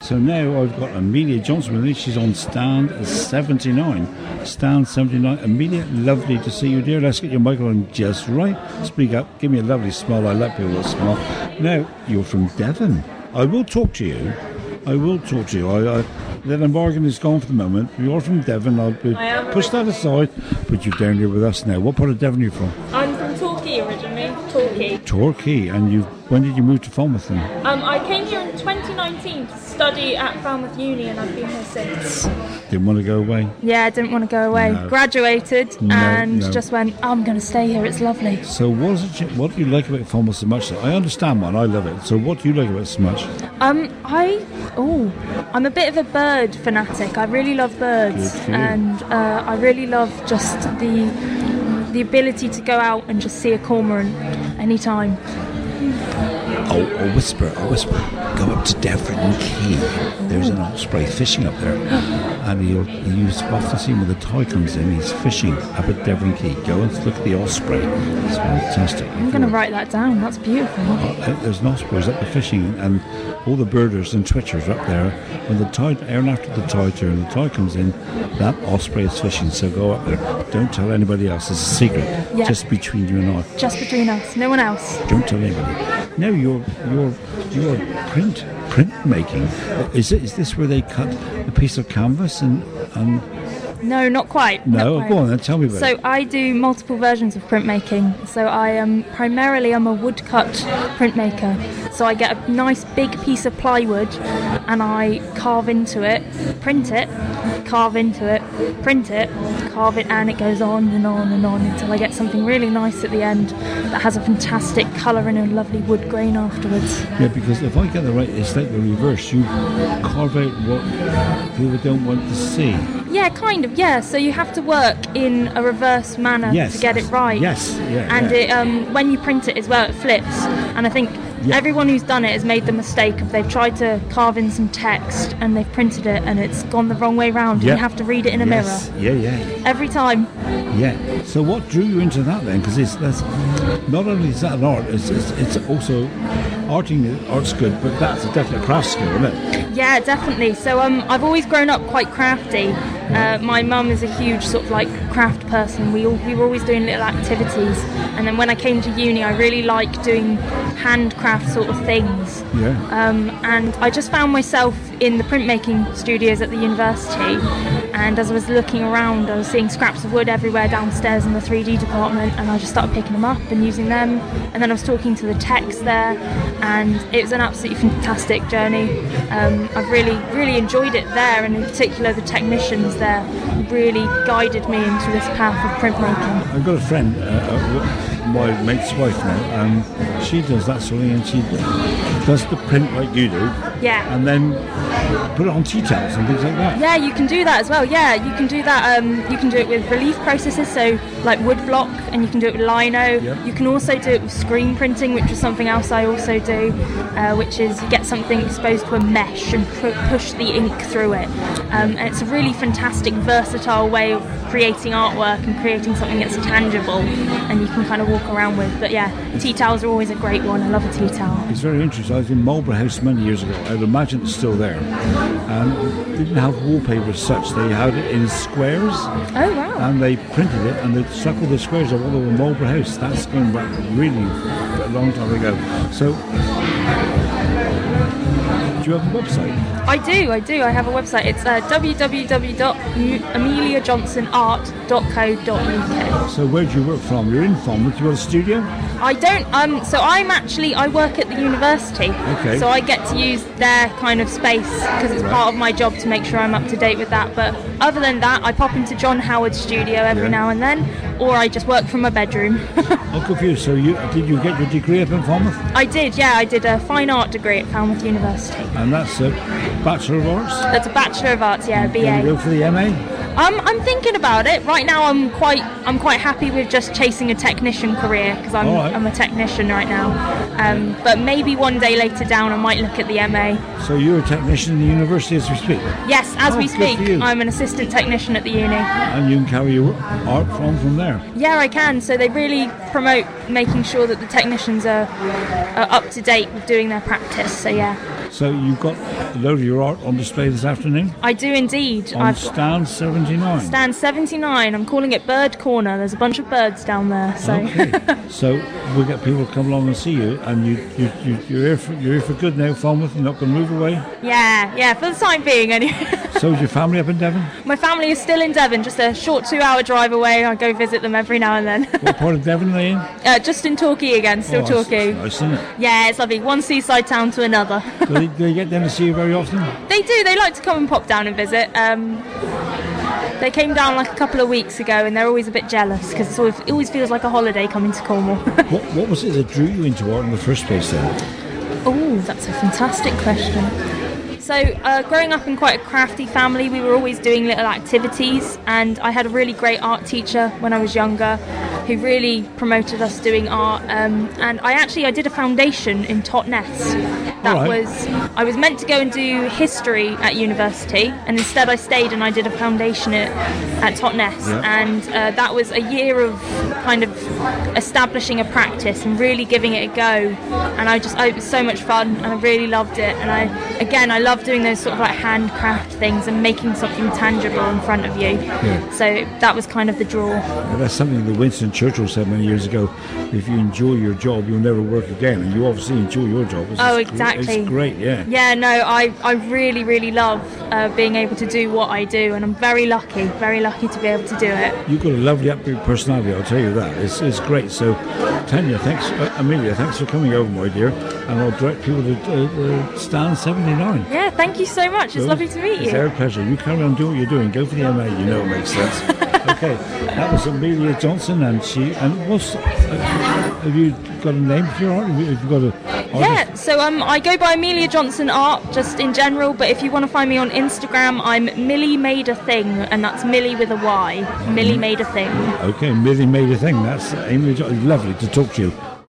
So now I've got Amelia Johnson with me. She's on stand 79. Stand 79. Amelia, lovely to see you, dear. Let's get your microphone just right. Speak up. Give me a lovely smile. I like people that smile. Now, you're from Devon. I will talk to you. That embargo is gone for the moment. You're from Devon. I'll push that aside. But you're down here with us now. What part of Devon are you from? I'm from Torquay originally. Torquay. And when did you move to Falmouth then? I came here in 2019 to study at Falmouth Uni, and I've been here since. Didn't want to go away? Yeah, I didn't want to go away. No. Graduated and just went, I'm going to stay here. It's lovely. So what do you like about Falmouth so much? I understand, man. I love it. So what do you like about it so much? I'm a bit of a bird fanatic. I really love birds, and I really love just the ability to go out and just see a cormorant anytime. A whisper. Go up to Devon Key. There's an osprey fishing up there, and you often see him when the tide comes in. He's fishing up at Devon Key. Go and look at the osprey. It's fantastic. I'm going to write that down. That's beautiful. There's an osprey up there fishing, and all the birders and twitchers are up there. When the tide, after the tide turn, the tide comes in, that osprey is fishing. So go up there. Don't tell anybody else. It's a secret. Yeah. Just between you and I. Just between us. No one else. Don't tell anybody. Now your print making. Is this where they cut a piece of canvas and No, not quite. No, go on then, tell me about it. So I do multiple versions of printmaking. So I am primarily I'm a woodcut printmaker. So I get a nice big piece of plywood and I carve into it, print it, carve into it, print it, carve it, and it goes on and on and on until I get something really nice at the end that has a fantastic colour and a lovely wood grain afterwards. Yeah, because if I get it right, it's like the reverse. You carve out what people don't want to see. Yeah, kind of, yeah. So you have to work in a reverse manner to get it right. Yes, yeah. And it, when you print it as well, it flips. And I think everyone who's done it has made the mistake of they've tried to carve in some text and they've printed it and it's gone the wrong way round. And you have to read it in a mirror. Yeah. Every time. Yeah. So what drew you into that then? Because that's not only is that an art, it's also art's good, but that's definitely a craft skill, isn't it? Yeah, definitely. So I've always grown up quite crafty. My mum is a huge sort of like craft person. We were always doing little activities, and then when I came to uni, I really liked doing handcraft sort of things. And I just found myself in the printmaking studios at the university, and as I was looking around, I was seeing scraps of wood everywhere downstairs in the 3D department, and I just started picking them up and using them. And then I was talking to the techs there, and it was an absolutely fantastic journey. I've really enjoyed it there, and in particular the technicians there really guided me into this path of printmaking. I've got a friend, my mate's wife now, and she does that sort of thing, and she does the print like you do. Yeah. And then put it on tea towels and things like that. Yeah, you can do that as well. Yeah, you can do that. You can do it with relief processes, so like wood block, and you can do it with lino. Yep. You can also do it with screen printing, which is something else I also do, which is you get something exposed to a mesh and push the ink through it. And it's a really fantastic, versatile way of creating artwork and creating something that's tangible and you can kind of walk around with. But yeah, tea towels are always a great one. I love a tea towel. It's very interesting. I was in Marlborough House many years ago. I'd imagine it's still there. And they didn't have wallpaper as such. They had it in squares. Oh wow. And they printed it and they stuck all the squares all over Marlborough House. That's going back really a long time ago. So do you have a website? I do. I have a website. It's www.ameliajohnsonart.co.uk. So where do you work from? You're in Falmouth. You got a studio? I don't. So I work at the university. Okay. So I get to use their kind of space because it's part of my job to make sure I'm up to date with that. But other than that, I pop into John Howard's studio every now and then, or I just work from my bedroom. I'm confused. So did you get your degree up in Falmouth? I did. Yeah, I did a fine art degree at Falmouth University. And that's a Bachelor of Arts? That's a Bachelor of Arts. Yeah, BA. You go for the MA? I'm thinking about it. Right now I'm quite happy with just chasing a technician career because I'm a technician right now. But maybe one day later down I might look at the MA. So you're a technician in the university as we speak? Yes, as we speak. I'm an assistant technician at the uni. And you can carry your art from there? Yeah, I can. So they really promote making sure that the technicians are up to date with doing their practice. So yeah. So you've got a load of your art on display this afternoon? I do indeed. On stand 79? Stand 79. I'm calling it Bird Corner. There's a bunch of birds down there. So. Okay. So we'll get people to come along and see you, and you're here for good now, Falmouth. You're not going to move away? Yeah, for the time being anyway. So is your family up in Devon? My family is still in Devon, just a short 2-hour drive away. I go visit them every now and then. What part of Devon are they in? Just in Torquay again, still Torquay. Nice, isn't it? Yeah, it's lovely. One seaside town to another. Do they get them to see you very often? They do. They like to come and pop down and visit. They came down like a couple of weeks ago, and they're always a bit jealous because it always feels like a holiday coming to Cornwall. What was it that drew you into art in the first place then? Oh, that's a fantastic question. So, growing up in quite a crafty family, we were always doing little activities, and I had a really great art teacher when I was younger who really promoted us doing art, and I did a foundation in Totnes. I was meant to go and do history at university, and instead I stayed and I did a foundation at Totnes, and that was a year of kind of establishing a practice and really giving it a go, and it was so much fun, and I really loved it, and I love doing those sort of like handcraft things and making something tangible in front of you. So that was kind of the draw. That's something that Winston Churchill said many years ago: if you enjoy your job, you'll never work again. And you obviously enjoy your job. Exactly. It's great, yeah. Yeah, no, I really, really love being able to do what I do, and I'm very lucky to be able to do it. You've got a lovely upbeat personality, I'll tell you that. It's great. So, Tanya, thanks, Amelia, thanks for coming over, my dear, and I'll direct people to stand 79. Yeah, thank you so much. It's lovely to meet you. It's our pleasure. You carry on doing what you're doing. Go for the MA, you know it makes sense. Okay, that was Amelia Johnson, and have you got a name for your art? Have you got a artist? Yeah, so I go by Amelia Johnson Art just in general, but if you want to find me on Instagram, I'm Millie Made a Thing, and that's Millie with a Y. Millie Made a Thing. Okay, Millie Made a Thing. That's Amelia Johnson. Lovely to talk to you.